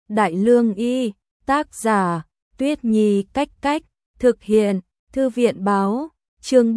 Đại Lương Y, tác giả, Tuyết Nhi Cách Cách, thực hiện, Thư viện Báo, chương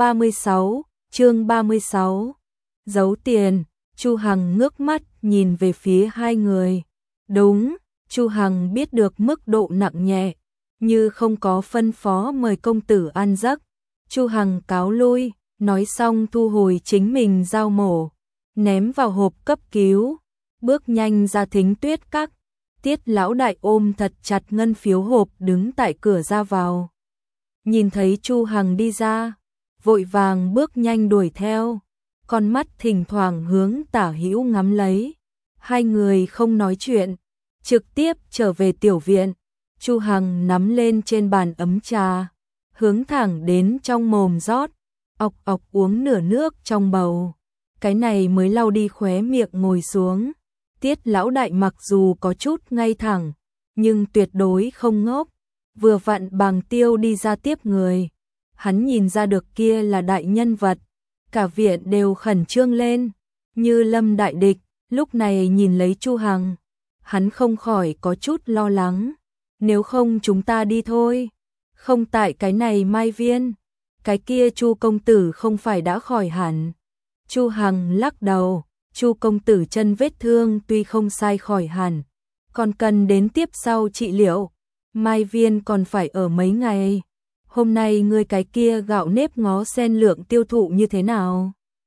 36. Giấu tiền, Chu Hằng ngước mắt nhìn về phía hai người. Đúng, Chu Hằng biết được mức độ nặng nhẹ, như không có phân phó mời công tử ăn giấc. Chu Hằng cáo lui, nói xong thu hồi chính mình dao mổ, ném vào hộp cấp cứu, bước nhanh ra Thính Tuyết Các. Tiết lão đại ôm thật chặt ngân phiếu hộp đứng tại cửa ra vào. Nhìn thấy Chu Hằng đi ra, vội vàng bước nhanh đuổi theo, con mắt thỉnh thoảng hướng tả hữu ngắm lấy. Hai người không nói chuyện, trực tiếp trở về tiểu viện. Chu Hằng nắm lên trên bàn ấm trà, hướng thẳng đến trong mồm rót, ọc ọc uống nửa nước trong bầu. Cái này mới lau đi khóe miệng ngồi xuống. Tiết lão đại mặc dù có chút ngay thẳng, nhưng tuyệt đối không ngốc. Vừa vặn Bàng Tiêu đi ra tiếp người, hắn nhìn ra được kia là đại nhân vật, cả viện đều khẩn trương lên, như lâm đại địch. Lúc này nhìn lấy Chu Hằng, hắn không khỏi có chút lo lắng. Nếu không chúng ta đi thôi, không tại cái này Mai Viên, cái kia Chu công tử không phải đã khỏi hẳn. Chu Hằng lắc đầu, Chu công tử chân vết thương tuy không sai khỏi hẳn, còn cần đến tiếp sau trị liệu. Mai Viên còn phải ở mấy ngày. Hôm nay ngươi cái kia gạo nếp ngó sen lượng tiêu thụ như thế nào?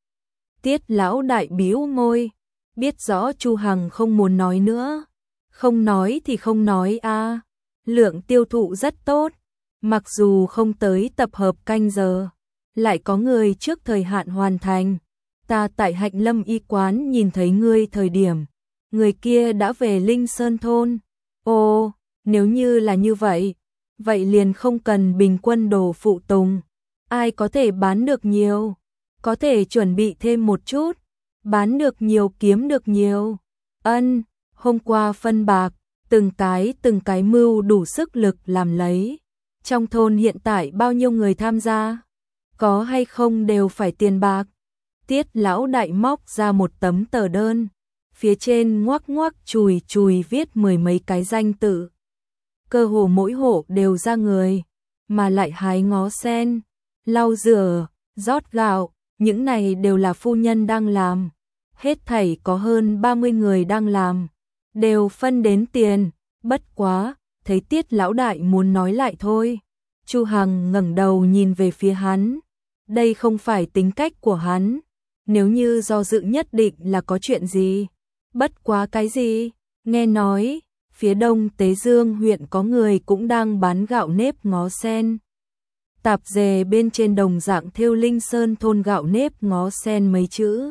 Tiết lão đại bĩu môi, biết rõ Chu Hằng không muốn nói nữa. Không nói thì không nói a. Lượng tiêu thụ rất tốt, mặc dù không tới tập hợp canh giờ, lại có người trước thời hạn hoàn thành. Ta tại Hạnh Lâm y quán nhìn thấy ngươi thời điểm, người kia đã về Linh Sơn thôn. Ồ, nếu như là như vậy, vậy liền không cần bình quân đồ phụ tùng. Ai có thể bán được nhiều, có thể chuẩn bị thêm một chút, bán được nhiều kiếm được nhiều. Ân, hôm qua phân bạc, từng cái mưu đủ sức lực làm lấy. Trong thôn hiện tại bao nhiêu người tham gia, có hay không đều phải tiền bạc. Tiết lão đại móc ra một tấm tờ đơn, phía trên ngoắc ngoắc chùi chùi viết mười mấy cái danh tự. Cơ hồ mỗi hộ đều ra người, mà lại hái ngó sen, lau rửa, rót gạo, những này đều là phu nhân đang làm. Hết thảy có hơn 30 người đang làm, đều phân đến tiền. Bất quá, thấy Tiết lão đại muốn nói lại thôi. Chu Hằng ngẩng đầu nhìn về phía hắn. Đây không phải tính cách của hắn. Nếu như do dự nhất định là có chuyện gì. Bất quá cái gì? Nghe nói, phía đông Tế Dương huyện có người cũng đang bán gạo nếp ngó sen. Tạp dề bên trên đồng dạng thêu Linh Sơn thôn gạo nếp ngó sen mấy chữ.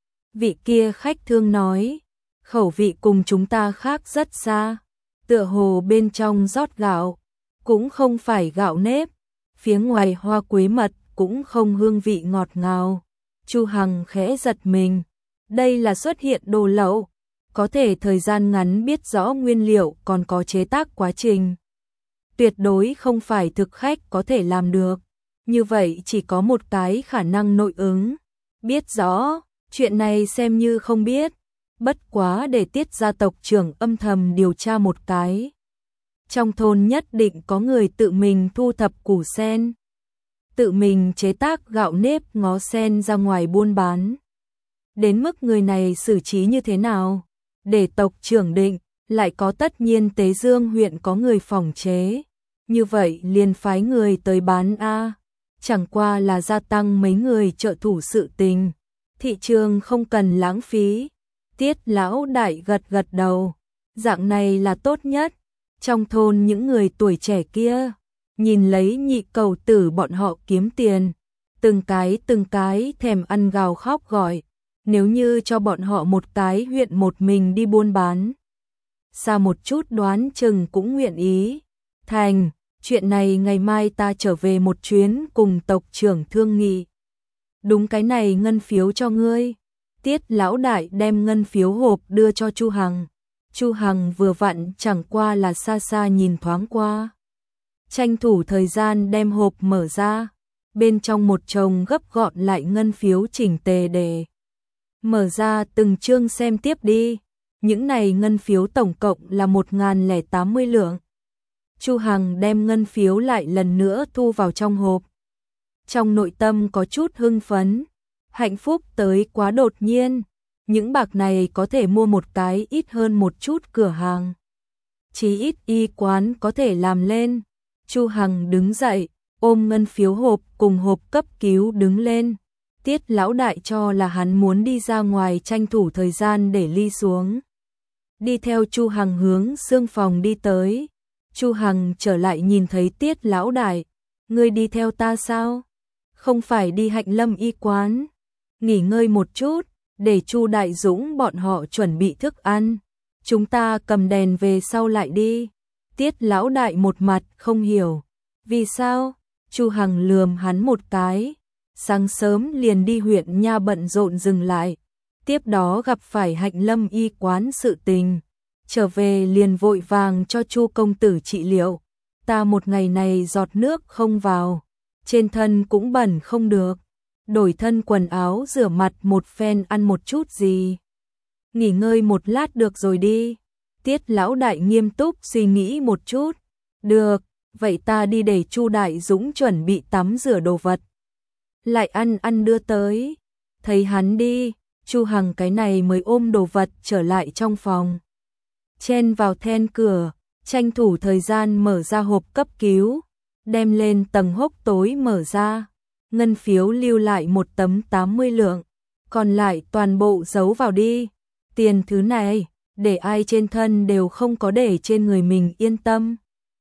Vị kia khách thương nói, khẩu vị cùng chúng ta khác rất xa. Tựa hồ bên trong rót gạo, cũng không phải gạo nếp, phía ngoài hoa quế mật cũng không hương vị ngọt ngào. Chu Hằng khẽ giật mình, đây là xuất hiện đồ lậu, có thể thời gian ngắn biết rõ nguyên liệu còn có chế tác quá trình. Tuyệt đối không phải thực khách có thể làm được, như vậy chỉ có một cái khả năng nội ứng. Biết rõ, chuyện này xem như không biết. Bất quá để Tiết gia tộc trưởng âm thầm điều tra một cái. Trong thôn nhất định có người tự mình thu thập củ sen, tự mình chế tác gạo nếp ngó sen ra ngoài buôn bán. Đến mức người này xử trí như thế nào, để tộc trưởng định, lại có tất nhiên Tế Dương huyện có người phòng chế. Như vậy liền phái người tới bán a, chẳng qua là gia tăng mấy người trợ thủ sự tình. Thị trường không cần lãng phí. Tiết lão đại gật gật đầu, dạng này là tốt nhất. Trong thôn những người tuổi trẻ kia, nhìn lấy nhị cầu tử bọn họ kiếm tiền, từng cái thèm ăn gào khóc gọi. Nếu như cho bọn họ một cái huyện một mình đi buôn bán, xa một chút đoán chừng cũng nguyện ý. Thành, chuyện này ngày mai ta trở về một chuyến cùng tộc trưởng thương nghị. Đúng, cái này ngân phiếu cho ngươi. Tiết lão đại đem ngân phiếu hộp đưa cho Chu Hằng. Chu Hằng vừa vặn chẳng qua là xa xa nhìn thoáng qua. Tranh thủ thời gian đem hộp mở ra. Bên trong một chồng gấp gọn lại ngân phiếu chỉnh tề để. Mở ra từng chương xem tiếp đi. Những này ngân phiếu tổng cộng là 1080 lượng. Chu Hằng đem ngân phiếu lại lần nữa thu vào trong hộp. Trong nội tâm có chút hưng phấn, hạnh phúc tới quá đột nhiên, những bạc này có thể mua một cái ít hơn một chút cửa hàng. Chí ít y quán có thể làm lên. Chu Hằng đứng dậy, ôm ngân phiếu hộp cùng hộp cấp cứu đứng lên. Tiết lão đại cho là hắn muốn đi ra ngoài tranh thủ thời gian để ly xuống. Đi theo Chu Hằng hướng xương phòng đi tới. Chu Hằng trở lại nhìn thấy Tiết lão đại, ngươi đi theo ta sao? Không phải đi Hạnh Lâm y quán, nghỉ ngơi một chút, để Chu Đại Dũng bọn họ chuẩn bị thức ăn. Chúng ta cầm đèn về sau lại đi. Tiết lão đại một mặt không hiểu. Vì sao? Chu Hằng lườm hắn một cái. Sáng sớm liền đi huyện nha bận rộn dừng lại. Tiếp đó gặp phải Hạnh Lâm y quán sự tình. Trở về liền vội vàng cho Chu công tử trị liệu. Ta một ngày này giọt nước không vào. Trên thân cũng bẩn không được. Đổi thân quần áo rửa mặt một phen ăn một chút gì. Nghỉ ngơi một lát được rồi đi. Tiết lão đại nghiêm túc suy nghĩ một chút. Được, vậy ta đi để Chu Đại Dũng chuẩn bị tắm rửa đồ vật. Lại ăn đưa tới. Thấy hắn đi, Chu Hằng cái này mới ôm đồ vật trở lại trong phòng. Chen vào then cửa, tranh thủ thời gian mở ra hộp cấp cứu. Đem lên tầng hốc tối mở ra. Ngân phiếu lưu lại một tấm 80 lượng. Còn lại toàn bộ giấu vào đi. Tiền thứ này, để ai trên thân đều không có để trên người mình yên tâm.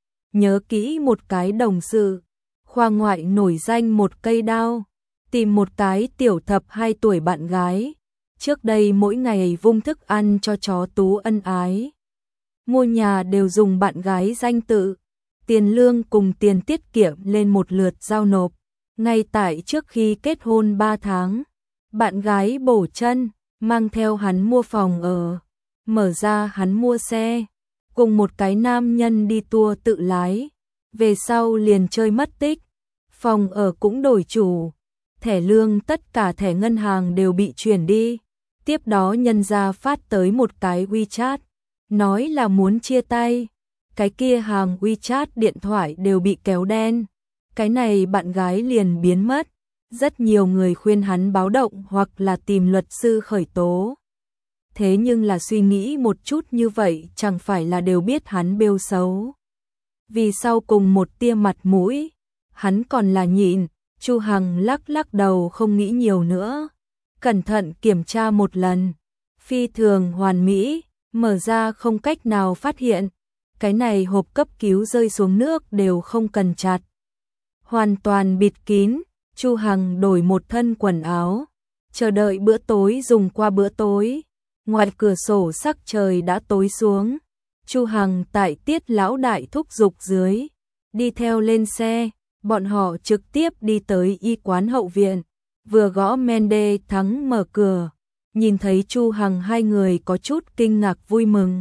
Nhớ kỹ một cái đồng sự, khoa ngoại nổi danh một cây đao, tìm một cái tiểu thập 2 tuổi bạn gái. Trước đây mỗi ngày vung thức ăn cho chó Tú ân ái. Mua nhà đều dùng bạn gái danh tự, tiền lương cùng tiền tiết kiệm lên một lượt giao nộp. Ngay tại trước khi kết hôn 3 tháng, bạn gái bổ chân, mang theo hắn mua phòng ở, mở ra hắn mua xe, cùng một cái nam nhân đi tour tự lái, về sau liền chơi mất tích, phòng ở cũng đổi chủ, thẻ lương tất cả thẻ ngân hàng đều bị chuyển đi, tiếp đó nhân ra phát tới một cái WeChat, nói là muốn chia tay, cái kia hàng WeChat điện thoại đều bị kéo đen. Cái này bạn gái liền biến mất, rất nhiều người khuyên hắn báo động hoặc là tìm luật sư khởi tố. Thế nhưng là suy nghĩ một chút như vậy chẳng phải là đều biết hắn bêu xấu. Vì sau cùng một tia mặt mũi, hắn còn là nhịn. Chu Hằng lắc lắc đầu không nghĩ nhiều nữa. Cẩn thận kiểm tra một lần, phi thường hoàn mỹ, mở ra không cách nào phát hiện. Cái này hộp cấp cứu rơi xuống nước đều không cần chặt. Hoàn toàn bịt kín, Chu Hằng đổi một thân quần áo, chờ đợi bữa tối dùng qua bữa tối. Ngoài cửa sổ sắc trời đã tối xuống. Chu Hằng tại Tiết lão đại thúc giục dưới, đi theo lên xe, bọn họ trực tiếp đi tới y quán hậu viện. Vừa gõ Mende Thắng mở cửa, nhìn thấy Chu Hằng hai người có chút kinh ngạc vui mừng.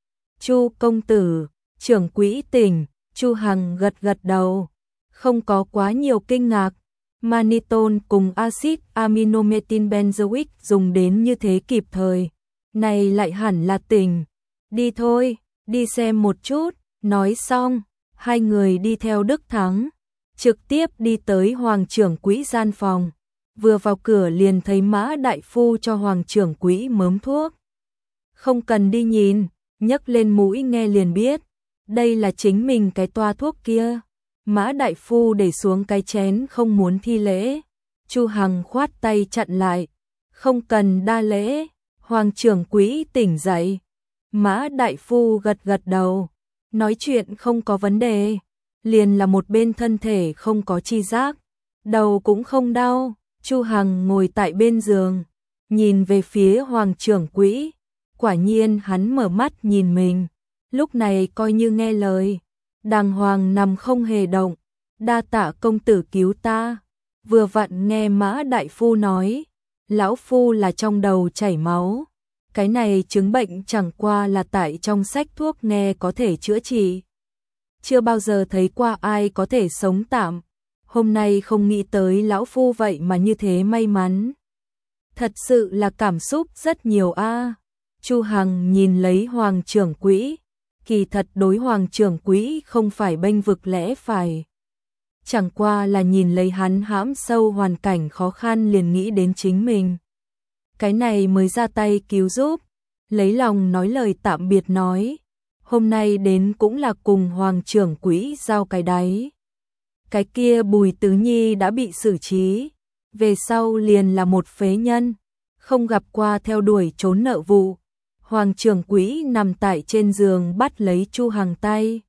Chu công tử, trưởng quỹ tỉnh, Chu Hằng gật gật đầu. Không có quá nhiều kinh ngạc, mannitol cùng axit aminometin benzoic dùng đến như thế kịp thời, này lại hẳn là tỉnh. Đi thôi, đi xem một chút. Nói xong, hai người đi theo Đức Thắng, trực tiếp đi tới Hoàng trưởng quỹ gian phòng. Vừa vào cửa liền thấy Mã đại phu cho Hoàng trưởng quỹ mớm thuốc. Không cần đi nhìn, nhấc lên mũi nghe liền biết, đây là chính mình cái toa thuốc kia. Mã đại phu để xuống cái chén không muốn thi lễ. Chu Hằng khoát tay chặn lại. Không cần đa lễ. Hoàng trưởng quỹ tỉnh dậy. Mã đại phu gật gật đầu. Nói chuyện không có vấn đề. Liền là một bên thân thể không có chi giác. Đầu cũng không đau. Chu Hằng ngồi tại bên giường, nhìn về phía Hoàng trưởng quỹ. Quả nhiên hắn mở mắt nhìn mình. Lúc này coi như nghe lời. Đàng hoàng nằm không hề động. Đa tạ công tử cứu ta. Vừa vặn nghe Mã đại phu nói, lão phu là trong đầu chảy máu. Cái này chứng bệnh chẳng qua là tại trong sách thuốc nghe có thể chữa trị. Chưa bao giờ thấy qua ai có thể sống tạm. Hôm nay không nghĩ tới lão phu vậy mà như thế may mắn. Thật sự là cảm xúc rất nhiều a. Chu Hằng nhìn lấy Hoàng trưởng quỹ, kỳ thật đối Hoàng trưởng quỹ không phải bênh vực lẽ phải. Chẳng qua là nhìn lấy hắn hãm sâu hoàn cảnh khó khăn liền nghĩ đến chính mình. Cái này mới ra tay cứu giúp, lấy lòng nói lời tạm biệt nói. Hôm nay đến cũng là cùng Hoàng trưởng quỹ giao cái đáy. Cái kia Bùi Tứ Nhi đã bị xử trí, về sau liền là một phế nhân, không gặp qua theo đuổi trốn nợ vụ. Hoàng trưởng quỹ nằm tại trên giường bắt lấy Chu Hằng tay.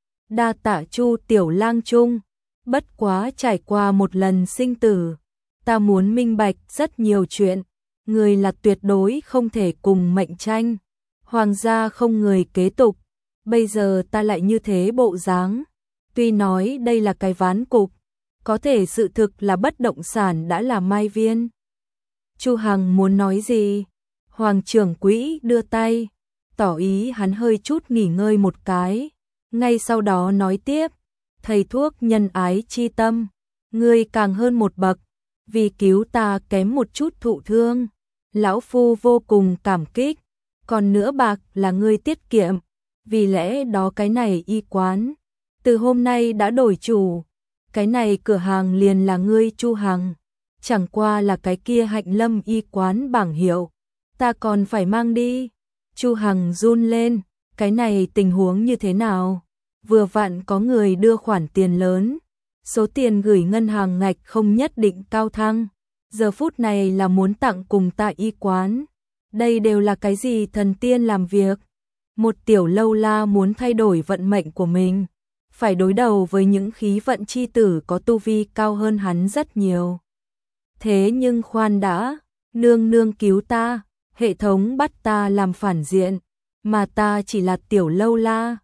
Đa tạ Chu tiểu lang trung, bất quá trải qua một lần sinh tử, ta muốn minh bạch rất nhiều chuyện, người là tuyệt đối không thể cùng mệnh tranh. Hoàng gia không người kế tục, bây giờ ta lại như thế bộ dáng. Tuy nói đây là cái ván cục, có thể sự thực là bất động sản đã là Mai Viên. Chu Hằng muốn nói gì? Hoàng trưởng quỹ đưa tay, tỏ ý hắn hơi chút nghỉ ngơi một cái, ngay sau đó nói tiếp, thầy thuốc nhân ái chi tâm, ngươi càng hơn một bậc, vì cứu ta kém một chút thụ thương, lão phu vô cùng cảm kích, còn nữa bạc là ngươi tiết kiệm, vì lẽ đó cái này y quán, từ hôm nay đã đổi chủ, cái này cửa hàng liền là ngươi Chu Hằng, chẳng qua là cái kia Hạnh Lâm y quán bảng hiệu, ta còn phải mang đi. Chu Hằng run lên, cái này tình huống như thế nào? Vừa vặn có người đưa khoản tiền lớn, số tiền gửi ngân hàng ngạch không nhất định cao thăng, giờ phút này là muốn tặng cùng tại y quán. Đây đều là cái gì thần tiên làm việc? Một tiểu lâu la muốn thay đổi vận mệnh của mình, phải đối đầu với những khí vận chi tử có tu vi cao hơn hắn rất nhiều. Thế nhưng khoan đã, nương nương cứu ta, hệ thống bắt ta làm phản diện, mà ta chỉ là tiểu lâu la,